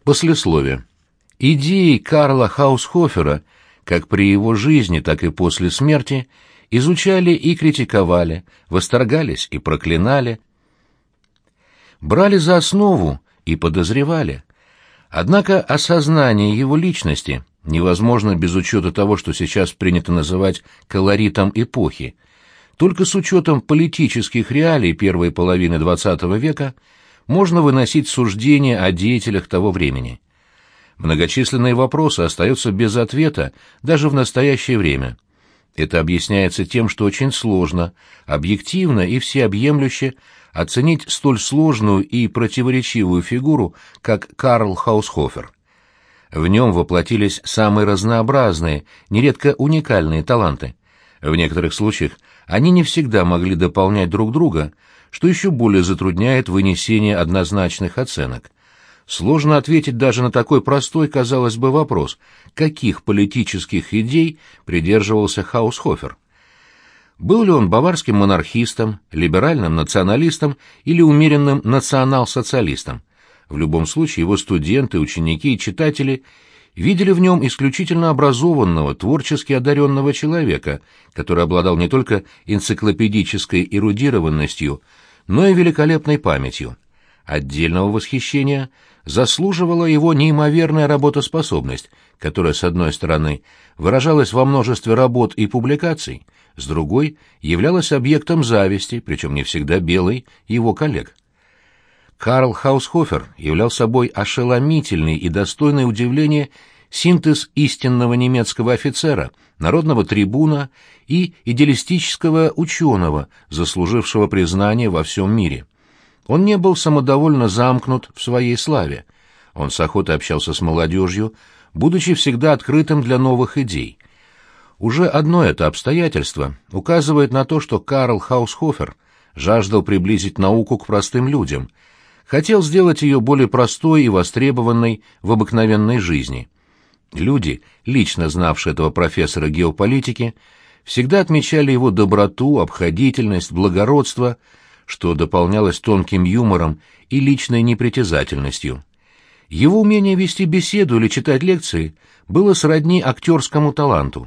Послесловие. Идеи Карла Хаусхофера, как при его жизни, так и после смерти, изучали и критиковали, восторгались и проклинали, брали за основу и подозревали. Однако осознание его личности невозможно без учета того, что сейчас принято называть колоритом эпохи. Только с учетом политических реалий первой половины XX века можно выносить суждения о деятелях того времени. Многочисленные вопросы остаются без ответа даже в настоящее время. Это объясняется тем, что очень сложно, объективно и всеобъемлюще оценить столь сложную и противоречивую фигуру, как Карл Хаусхофер. В нем воплотились самые разнообразные, нередко уникальные таланты. В некоторых случаях они не всегда могли дополнять друг друга, что еще более затрудняет вынесение однозначных оценок. Сложно ответить даже на такой простой, казалось бы, вопрос, каких политических идей придерживался Хаусхофер. Был ли он баварским монархистом, либеральным националистом или умеренным национал-социалистом? В любом случае его студенты, ученики и читатели видели в нем исключительно образованного, творчески одаренного человека, который обладал не только энциклопедической эрудированностью, но и великолепной памятью. Отдельного восхищения заслуживала его неимоверная работоспособность, которая, с одной стороны, выражалась во множестве работ и публикаций, с другой являлась объектом зависти, причем не всегда белой, его коллег. Карл Хаусхофер являл собой ошеломительный и достойный удивления синтез истинного немецкого офицера, народного трибуна и идеалистического ученого, заслужившего признания во всем мире. Он не был самодовольно замкнут в своей славе. Он с охотой общался с молодежью, будучи всегда открытым для новых идей. Уже одно это обстоятельство указывает на то, что Карл Хаусхофер жаждал приблизить науку к простым людям, хотел сделать ее более простой и востребованной в обыкновенной жизни. Люди, лично знавшие этого профессора геополитики, всегда отмечали его доброту, обходительность, благородство, что дополнялось тонким юмором и личной непритязательностью. Его умение вести беседу или читать лекции было сродни актерскому таланту.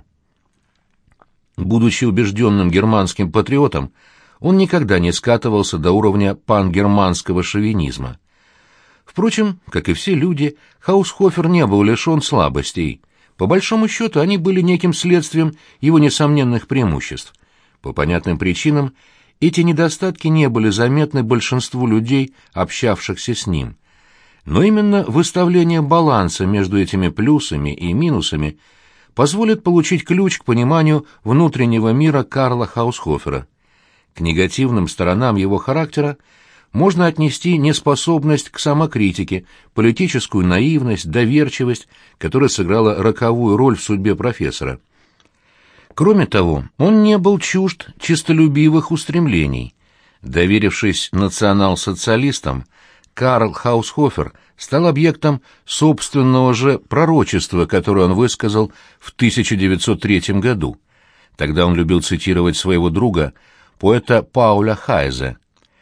Будучи убежденным германским патриотом, он никогда не скатывался до уровня пангерманского шовинизма. Впрочем, как и все люди, Хаусхофер не был лишен слабостей. По большому счету, они были неким следствием его несомненных преимуществ. По понятным причинам, эти недостатки не были заметны большинству людей, общавшихся с ним. Но именно выставление баланса между этими плюсами и минусами позволит получить ключ к пониманию внутреннего мира Карла Хаусхофера. К негативным сторонам его характера можно отнести неспособность к самокритике, политическую наивность, доверчивость, которая сыграла роковую роль в судьбе профессора. Кроме того, он не был чужд честолюбивых устремлений. Доверившись национал-социалистам, Карл Хаусхофер стал объектом собственного же пророчества, которое он высказал в 1903 году. Тогда он любил цитировать своего друга, поэта Пауля Хайзе.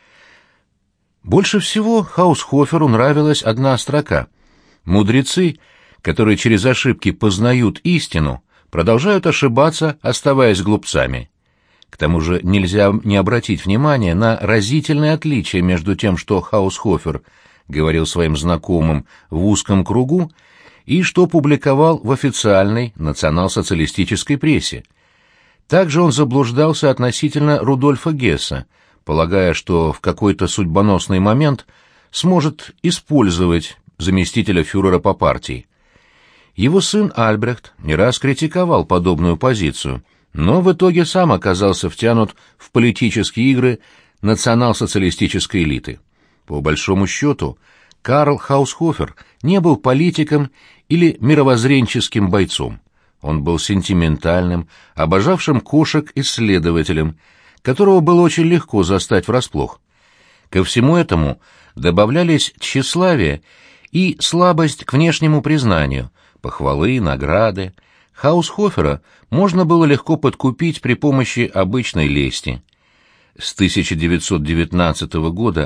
Больше всего Хаусхоферу нравилась одна строка: «Мудрецы, которые через ошибки познают истину, продолжают ошибаться, оставаясь глупцами». К тому же нельзя не обратить внимания на разительное отличие между тем, что Хаусхофер говорил своим знакомым в узком кругу, и что публиковал в официальной национал-социалистической прессе. Также он заблуждался относительно Рудольфа Гесса, полагая, что в какой-то судьбоносный момент сможет использовать заместителя фюрера по партии. Его сын Альбрехт не раз критиковал подобную позицию, но в итоге сам оказался втянут в политические игры национал-социалистической элиты. По большому счету, Карл Хаусхофер не был политиком или мировоззренческим бойцом. Он был сентиментальным, обожавшим кошек исследователем, которого было очень легко застать врасплох. Ко всему этому добавлялись тщеславие и слабость к внешнему признанию, похвалы, награды. Хаусхофера можно было легко подкупить при помощи обычной лести. С 1919 года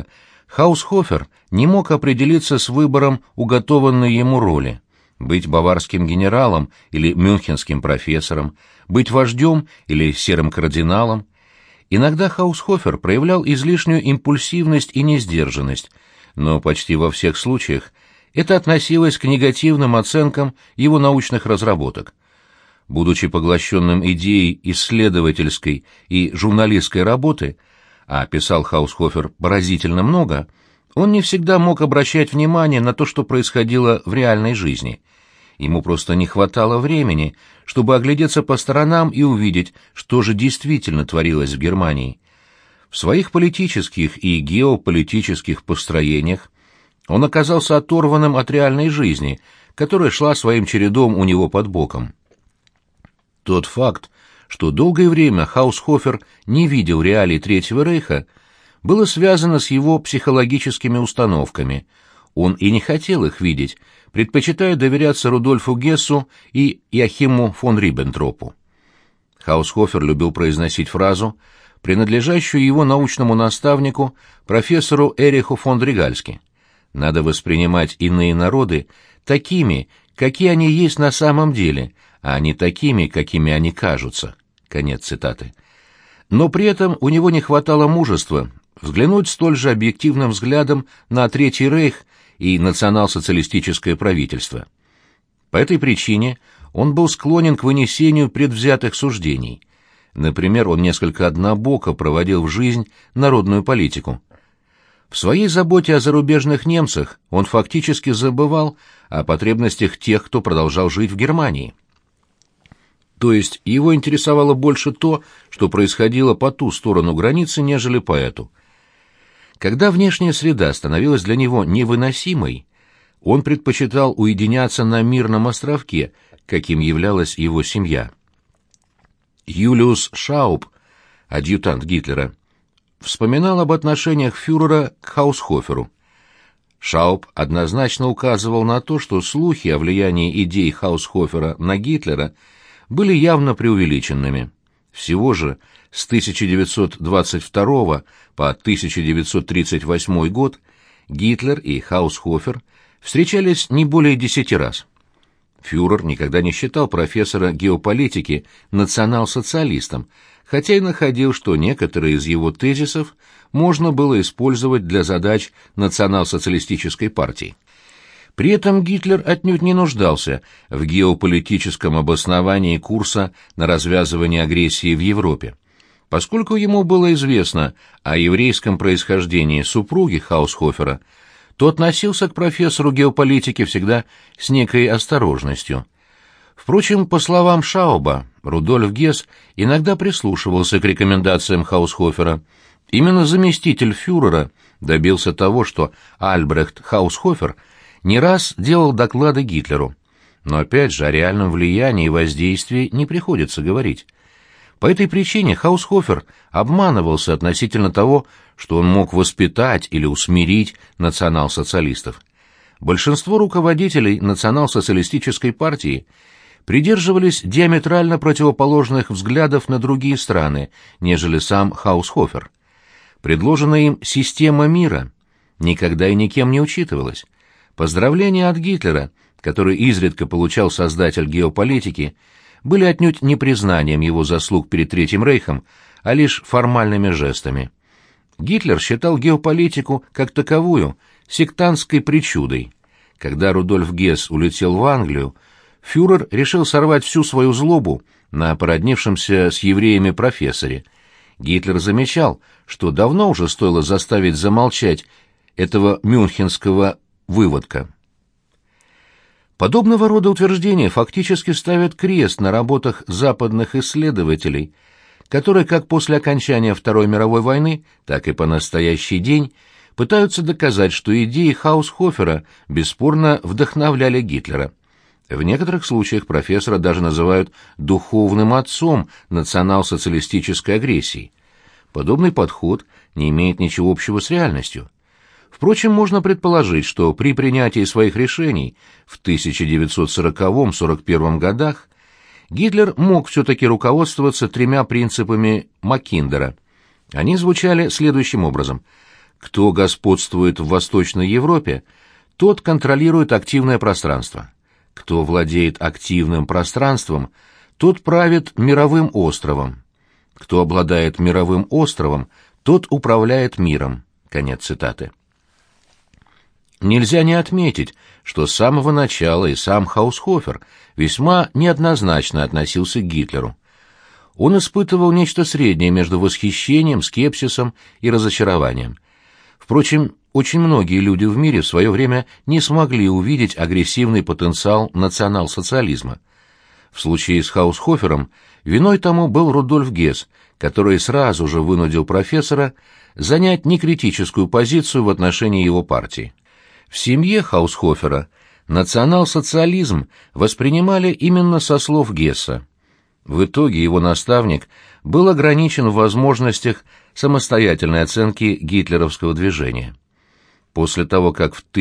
Хаусхофер не мог определиться с выбором уготованной ему роли: быть баварским генералом или мюнхенским профессором, быть вождем или серым кардиналом. Иногда Хаусхофер проявлял излишнюю импульсивность и несдержанность, но почти во всех случаях это относилось к негативным оценкам его научных разработок. Будучи поглощенным идеей исследовательской и журналистской работы, а писал Хаусхофер поразительно много, он не всегда мог обращать внимание на то, что происходило в реальной жизни. Ему просто не хватало времени, чтобы оглядеться по сторонам и увидеть, что же действительно творилось в Германии. В своих политических и геополитических построениях он оказался оторванным от реальной жизни, которая шла своим чередом у него под боком. Тот факт, что долгое время Хаусхофер не видел реалий Третьего рейха, было связано с его психологическими установками. Он и не хотел их видеть, предпочитая доверяться Рудольфу Гессу и Йохиму фон Риббентропу. Хаусхофер любил произносить фразу, принадлежащую его научному наставнику, профессору Эриху фон Дригальски: «Надо воспринимать иные народы такими, какие они есть на самом деле, а не такими, какими они кажутся». Конец цитаты. Но при этом у него не хватало мужества взглянуть столь же объективным взглядом на Третий рейх и национал-социалистическое правительство. По этой причине он был склонен к вынесению предвзятых суждений. Например, он несколько однобоко проводил в жизнь народную политику. В своей заботе о зарубежных немцах он фактически забывал о потребностях тех, кто продолжал жить в Германии. То есть его интересовало больше то, что происходило по ту сторону границы, нежели по эту. Когда внешняя среда становилась для него невыносимой, он предпочитал уединяться на мирном островке, каким являлась его семья. Юлиус Шауб, адъютант Гитлера, вспоминал об отношениях фюрера к Хаусхоферу. Шауб однозначно указывал на то, что слухи о влиянии идей Хаусхофера на Гитлера были явно преувеличенными. Всего же с 1922 по 1938 год Гитлер и Хаусхофер встречались не более 10 раз. Фюрер никогда не считал профессора геополитики национал-социалистом, хотя и находил, что некоторые из его тезисов можно было использовать для задач национал-социалистической партии. При этом Гитлер отнюдь не нуждался в геополитическом обосновании курса на развязывание агрессии в Европе. Поскольку ему было известно о еврейском происхождении супруги Хаусхофера, то относился к профессору геополитики всегда с некой осторожностью. Впрочем, по словам Шауба, Рудольф Гесс иногда прислушивался к рекомендациям Хаусхофера. Именно заместитель фюрера добился того, что Альбрехт Хаусхофер не раз делал доклады Гитлеру. Но опять же, о реальном влиянии и воздействии не приходится говорить. По этой причине Хаусхофер обманывался относительно того, что он мог воспитать или усмирить национал-социалистов. Большинство руководителей национал-социалистической партии придерживались диаметрально противоположных взглядов на другие страны, нежели сам Хаусхофер. Предложенная им система мира никогда и никем не учитывалась. Поздравления от Гитлера, который изредка получал создатель геополитики, были отнюдь не признанием его заслуг перед Третьим рейхом, а лишь формальными жестами. Гитлер считал геополитику как таковую сектантской причудой. Когда Рудольф Гесс улетел в Англию, фюрер решил сорвать всю свою злобу на породнившемся с евреями профессоре. Гитлер замечал, что давно уже стоило заставить замолчать этого мюнхенского выводка. Подобного рода утверждения фактически ставят крест на работах западных исследователей, которые как после окончания Второй мировой войны, так и по настоящий день пытаются доказать, что идеи Хаусхофера бесспорно вдохновляли Гитлера. В некоторых случаях профессора даже называют духовным отцом национал-социалистической агрессии. Подобный подход не имеет ничего общего с реальностью. Впрочем, можно предположить, что при принятии своих решений в 1940-41 годах Гитлер мог все-таки руководствоваться тремя принципами Маккиндера. Они звучали следующим образом. Кто господствует в Восточной Европе, тот контролирует активное пространство. Кто владеет активным пространством, тот правит мировым островом. Кто обладает мировым островом, тот управляет миром. Конец цитаты. Нельзя не отметить, что с самого начала и сам Хаусхофер весьма неоднозначно относился к Гитлеру. Он испытывал нечто среднее между восхищением, скепсисом и разочарованием. Впрочем, очень многие люди в мире в свое время не смогли увидеть агрессивный потенциал национал-социализма. В случае с Хаусхофером виной тому был Рудольф Гесс, который сразу же вынудил профессора занять некритическую позицию в отношении его партии. В семье Хаусхофера национал-социализм воспринимали именно со слов Гесса. В итоге его наставник был ограничен в возможностях самостоятельной оценки гитлеровского движения. После того, как в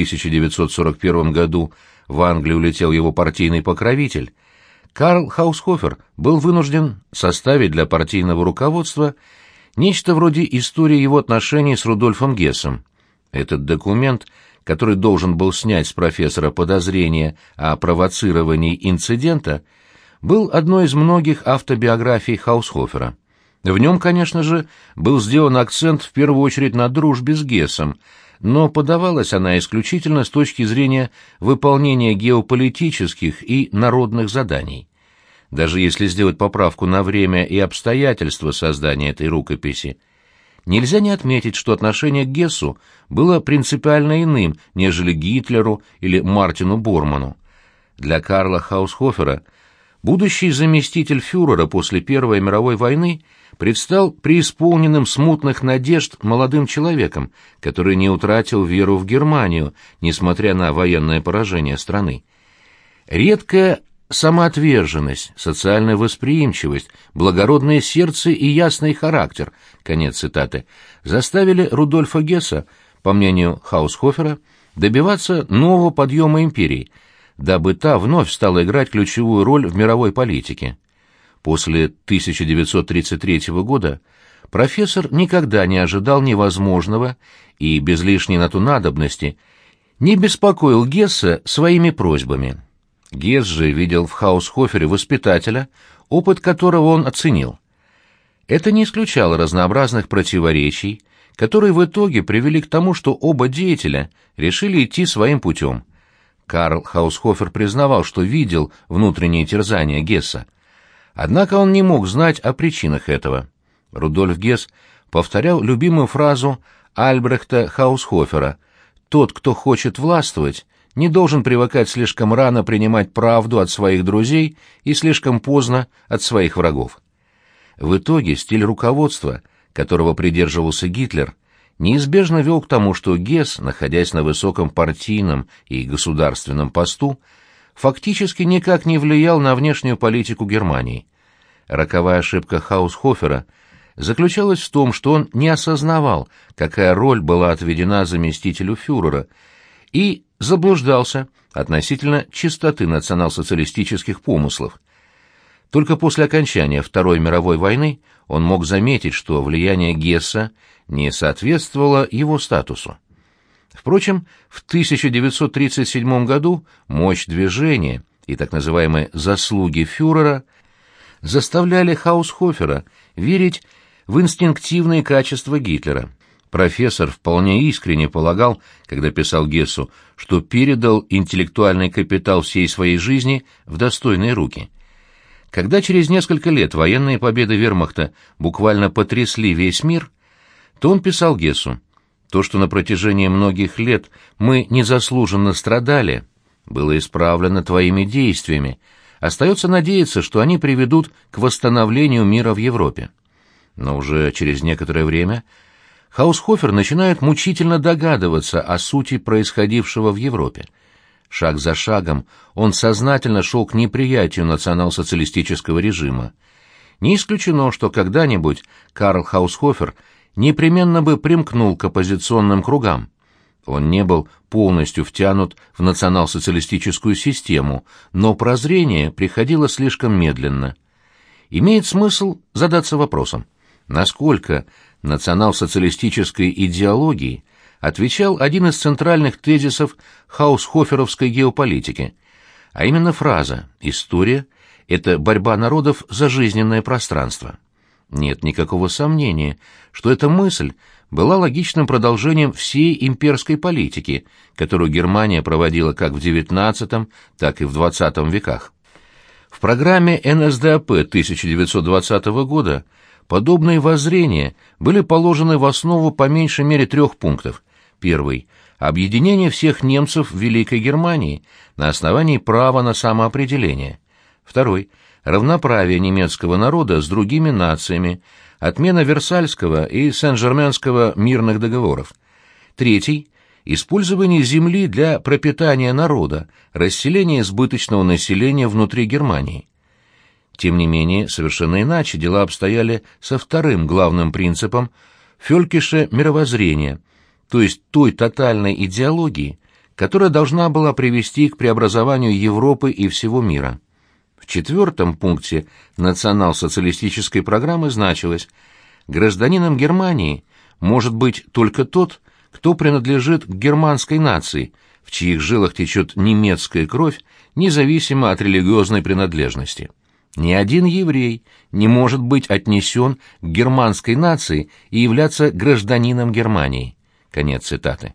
1941 году в Англию улетел его партийный покровитель, Карл Хаусхофер был вынужден составить для партийного руководства нечто вроде истории его отношений с Рудольфом Гессом. Этот документ, который должен был снять с профессора подозрения о провоцировании инцидента, был одной из многих автобиографий Хаусхофера. В нем, конечно же, был сделан акцент в первую очередь на дружбе с Гессом, но подавалась она исключительно с точки зрения выполнения геополитических и народных заданий. Даже если сделать поправку на время и обстоятельства создания этой рукописи, нельзя не отметить, что отношение к Гессу было принципиально иным, нежели Гитлеру или Мартину Борману. Для Карла Хаусхофера будущий заместитель фюрера после Первой мировой войны предстал преисполненным смутных надежд молодым человеком, который не утратил веру в Германию, несмотря на военное поражение страны. Редкая самоотверженность, социальная восприимчивость, благородное сердце и ясный характер, конец цитаты, заставили Рудольфа Гесса, по мнению Хаусхофера, добиваться нового подъема империи, дабы та вновь стала играть ключевую роль в мировой политике. После 1933 года профессор никогда не ожидал невозможного и без лишней на то надобности не беспокоил Гесса своими просьбами. Гесс же видел в Хаусхофере воспитателя, опыт которого он оценил. Это не исключало разнообразных противоречий, которые в итоге привели к тому, что оба деятеля решили идти своим путем. Карл Хаусхофер признавал, что видел внутренние терзания Гесса. Однако он не мог знать о причинах этого. Рудольф Гесс повторял любимую фразу Альбрехта Хаусхофера: «Тот, кто хочет властвовать, не должен привыкать слишком рано принимать правду от своих друзей и слишком поздно от своих врагов». В итоге стиль руководства, которого придерживался Гитлер, неизбежно вел к тому, что Гесс, находясь на высоком партийном и государственном посту, фактически никак не влиял на внешнюю политику Германии. Роковая ошибка Хаусхофера заключалась в том, что он не осознавал, какая роль была отведена заместителю фюрера, и заблуждался относительно чистоты национал-социалистических помыслов. Только после окончания Второй мировой войны он мог заметить, что влияние Гесса не соответствовало его статусу. Впрочем, в 1937 году мощь движения и так называемые «заслуги фюрера» заставляли Хаусхофера верить в инстинктивные качества Гитлера. Профессор вполне искренне полагал, когда писал Гессу, что передал интеллектуальный капитал всей своей жизни в достойные руки. Когда через несколько лет военные победы вермахта буквально потрясли весь мир, то он писал Гессу: «То, что на протяжении многих лет мы незаслуженно страдали, было исправлено твоими действиями. Остается надеяться, что они приведут к восстановлению мира в Европе». Но уже через некоторое время Хаусхофер начинает мучительно догадываться о сути происходившего в Европе. Шаг за шагом он сознательно шел к неприятию национал-социалистического режима. Не исключено, что когда-нибудь Карл Хаусхофер непременно бы примкнул к оппозиционным кругам. Он не был полностью втянут в национал-социалистическую систему, но прозрение приходило слишком медленно. Имеет смысл задаться вопросом, насколько национал-социалистической идеологии отвечал один из центральных тезисов хаусхоферовской геополитики, а именно фраза «История — это борьба народов за жизненное пространство». Нет никакого сомнения, что эта мысль была логичным продолжением всей имперской политики, которую Германия проводила как в XIX, так и в XX веках. В программе НСДАП 1920 года подобные воззрения были положены в основу по меньшей мере 3 пунктов. Первый – объединение всех немцев в Великой Германии на основании права на самоопределение. Второй – равноправие немецкого народа с другими нациями, отмена Версальского и Сен-Жерменского мирных договоров. Третий – использование земли для пропитания народа, расселение избыточного населения внутри Германии. Тем не менее, совершенно иначе дела обстояли со вторым главным принципом Фелькиша мировоззрения, то есть той тотальной идеологии, которая должна была привести к преобразованию Европы и всего мира. В 4 пункте национал-социалистической программы значилось: гражданином Германии может быть только тот, кто принадлежит к германской нации, в чьих жилах течет немецкая кровь, независимо от религиозной принадлежности. Ни один еврей не может быть отнесен к германской нации и являться гражданином Германии. Конец цитаты.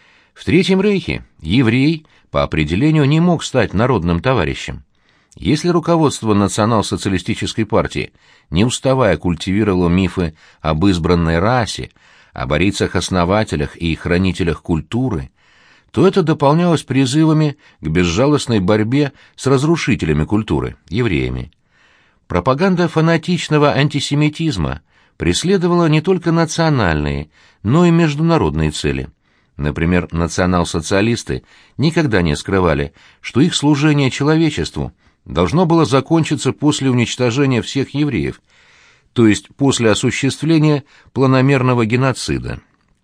В Третьем рейхе еврей по определению не мог стать народным товарищем. Если руководство национал-социалистической партии, не уставая, культивировало мифы об избранной расе, об арийцах-основателях и хранителях культуры, то это дополнялось призывами к безжалостной борьбе с разрушителями культуры, евреями. Пропаганда фанатичного антисемитизма преследовала не только национальные, но и международные цели. Например, национал-социалисты никогда не скрывали, что их служение человечеству должно было закончиться после уничтожения всех евреев, то есть после осуществления планомерного геноцида.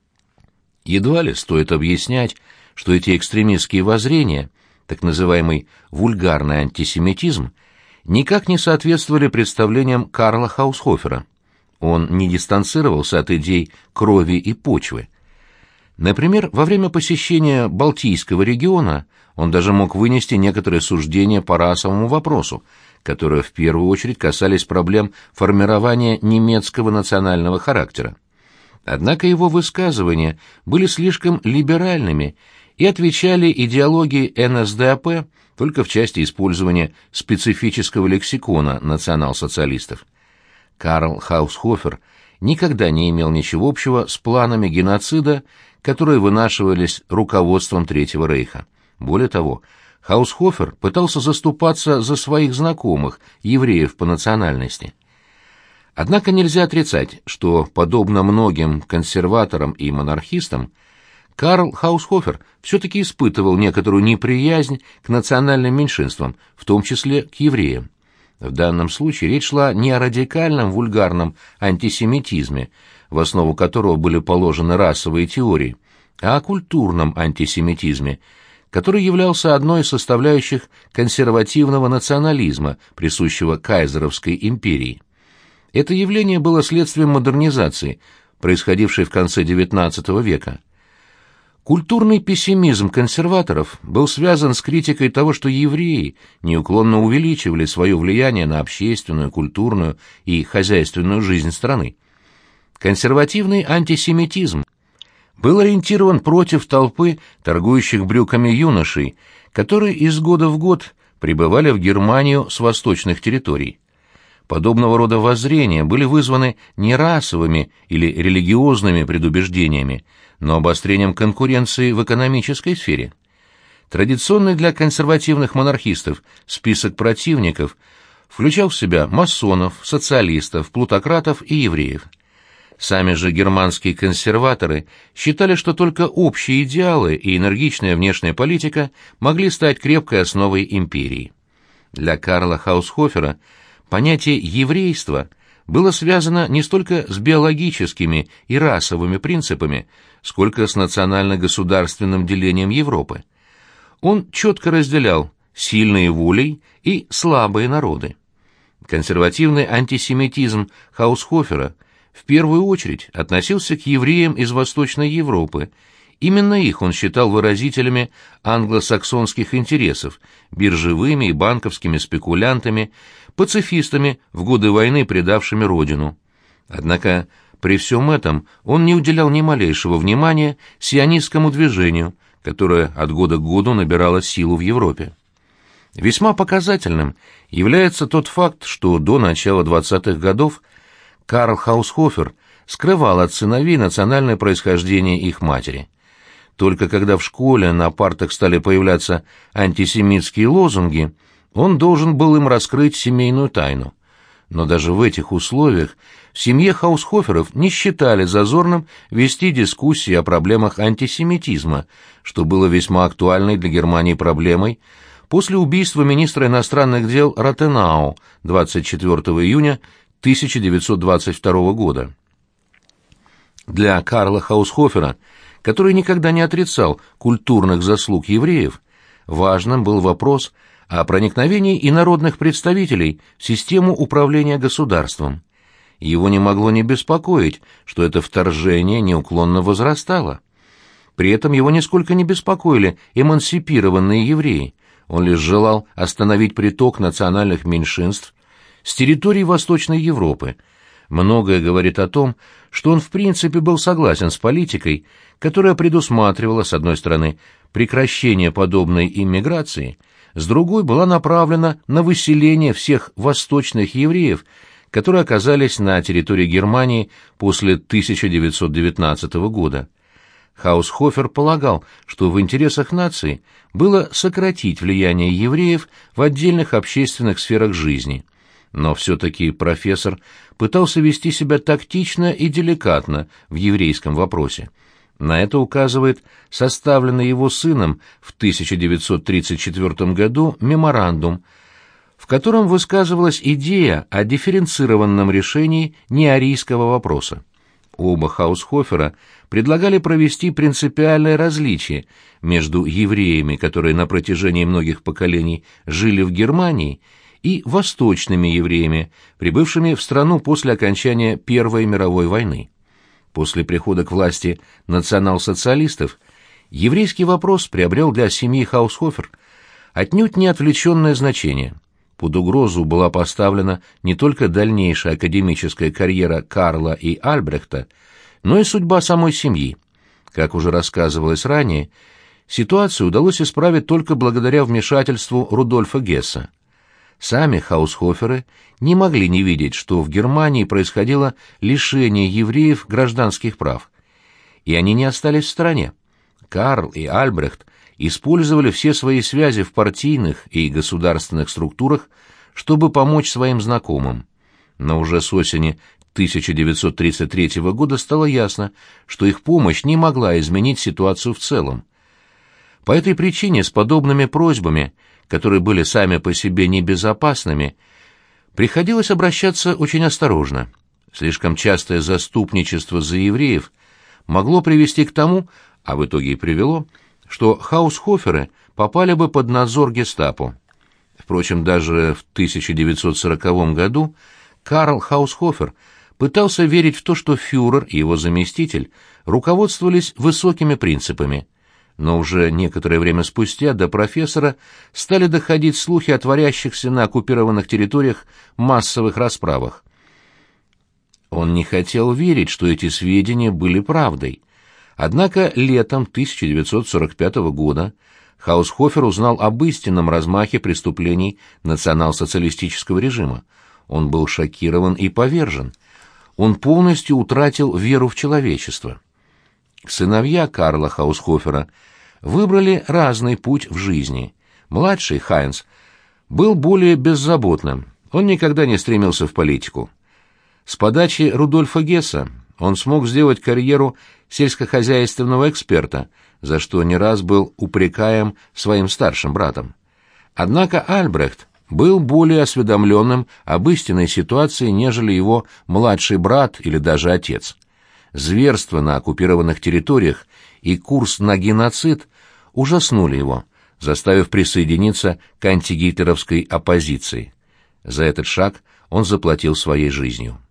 Едва ли стоит объяснять, что эти экстремистские воззрения, так называемый вульгарный антисемитизм, никак не соответствовали представлениям Карла Хаусхофера. Он не дистанцировался от идей крови и почвы. Например, во время посещения Балтийского региона он даже мог вынести некоторые суждения по расовому вопросу, которые в первую очередь касались проблем формирования немецкого национального характера. Однако его высказывания были слишком либеральными и отвечали идеологии НСДАП только в части использования специфического лексикона национал-социалистов. Карл Хаусхофер никогда не имел ничего общего с планами геноцида, которые вынашивались руководством Третьего рейха. Более того, Хаусхофер пытался заступаться за своих знакомых, евреев по национальности. Однако нельзя отрицать, что, подобно многим консерваторам и монархистам, Карл Хаусхофер все-таки испытывал некоторую неприязнь к национальным меньшинствам, в том числе к евреям. В данном случае речь шла не о радикальном вульгарном антисемитизме, в основу которого были положены расовые теории, а о культурном антисемитизме, который являлся одной из составляющих консервативного национализма, присущего кайзеровской империи. Это явление было следствием модернизации, происходившей в конце XIX века. Культурный пессимизм консерваторов был связан с критикой того, что евреи неуклонно увеличивали свое влияние на общественную, культурную и хозяйственную жизнь страны. Консервативный антисемитизм был ориентирован против толпы торгующих брюками юношей, которые из года в год прибывали в Германию с восточных территорий. Подобного рода воззрения были вызваны не расовыми или религиозными предубеждениями, но обострением конкуренции в экономической сфере. Традиционный для консервативных монархистов список противников включал в себя масонов, социалистов, плутократов и евреев. Сами же германские консерваторы считали, что только общие идеалы и энергичная внешняя политика могли стать крепкой основой империи. Для Карла Хаусхофера понятие еврейства было связано не столько с биологическими и расовыми принципами, сколько с национально-государственным делением Европы. Он четко разделял сильные волей и слабые народы. Консервативный антисемитизм Хаусхофера в первую очередь относился к евреям из Восточной Европы Именно их он считал выразителями англосаксонских интересов, биржевыми и банковскими спекулянтами, пацифистами, в годы войны предавшими родину. Однако при всем этом он не уделял ни малейшего внимания сионистскому движению, которое от года к году набирало силу в Европе. Весьма показательным является тот факт, что до начала 20-х годов Карл Хаусхофер скрывал от сыновей национальное происхождение их матери. Только когда в школе на партах стали появляться антисемитские лозунги, он должен был им раскрыть семейную тайну. Но даже в этих условиях в семье Хаусхоферов не считали зазорным вести дискуссии о проблемах антисемитизма, что было весьма актуальной для Германии проблемой после убийства министра иностранных дел Ротенау 24 июня 1922 года. Для Карла Хаусхофера, который никогда не отрицал культурных заслуг евреев, важным был вопрос о проникновении инородных представителей в систему управления государством. Его не могло не беспокоить, что это вторжение неуклонно возрастало. При этом его нисколько не беспокоили эмансипированные евреи, он лишь желал остановить приток национальных меньшинств с территорий Восточной Европы. Многое говорит о том, что он в принципе был согласен с политикой, которая предусматривала, с одной стороны, прекращение подобной иммиграции, с другой была направлена на выселение всех восточных евреев, которые оказались на территории Германии после 1919 года. Хаусхофер полагал, что в интересах нации было сократить влияние евреев в отдельных общественных сферах жизни. Но все-таки профессор пытался вести себя тактично и деликатно в еврейском вопросе. На это указывает составленный его сыном в 1934 году меморандум, в котором высказывалась идея о дифференцированном решении неарийского вопроса. Оба Хаусхофера предлагали провести принципиальное различие между евреями, которые на протяжении многих поколений жили в Германии, и восточными евреями, прибывшими в страну после окончания Первой мировой войны. После прихода к власти национал-социалистов еврейский вопрос приобрел для семьи Хаусхофер отнюдь не отвлеченное значение. Под угрозу была поставлена не только дальнейшая академическая карьера Карла и Альбрехта, но и судьба самой семьи. Как уже рассказывалось ранее, ситуацию удалось исправить только благодаря вмешательству Рудольфа Гесса. Сами Хаусхоферы не могли не видеть, что в Германии происходило лишение евреев гражданских прав. И они не остались в стороне. Карл и Альбрехт использовали все свои связи в партийных и государственных структурах, чтобы помочь своим знакомым. Но уже с осени 1933 года стало ясно, что их помощь не могла изменить ситуацию в целом. По этой причине с подобными просьбами, которые были сами по себе небезопасными, приходилось обращаться очень осторожно. Слишком частое заступничество за евреев могло привести к тому, а в итоге и привело, что Хаусхоферы попали бы под надзор гестапо. Впрочем, даже в 1940 году Карл Хаусхофер пытался верить в то, что фюрер и его заместитель руководствовались высокими принципами. Но уже некоторое время спустя до профессора стали доходить слухи о творящихся на оккупированных территориях массовых расправах. Он не хотел верить, что эти сведения были правдой. Однако летом 1945 года Хаусхофер узнал об истинном размахе преступлений национал-социалистического режима. Он был шокирован и повержен. Он полностью утратил веру в человечество. Сыновья Карла Хаусхофера выбрали разный путь в жизни. Младший, Хайнц, был более беззаботным, он никогда не стремился в политику. С подачи Рудольфа Гесса он смог сделать карьеру сельскохозяйственного эксперта, за что не раз был упрекаем своим старшим братом. Однако Альбрехт был более осведомленным об истинной ситуации, нежели его младший брат или даже отец. Зверства на оккупированных территориях и курс на геноцид ужаснули его, заставив присоединиться к антигитлеровской оппозиции. За этот шаг он заплатил своей жизнью.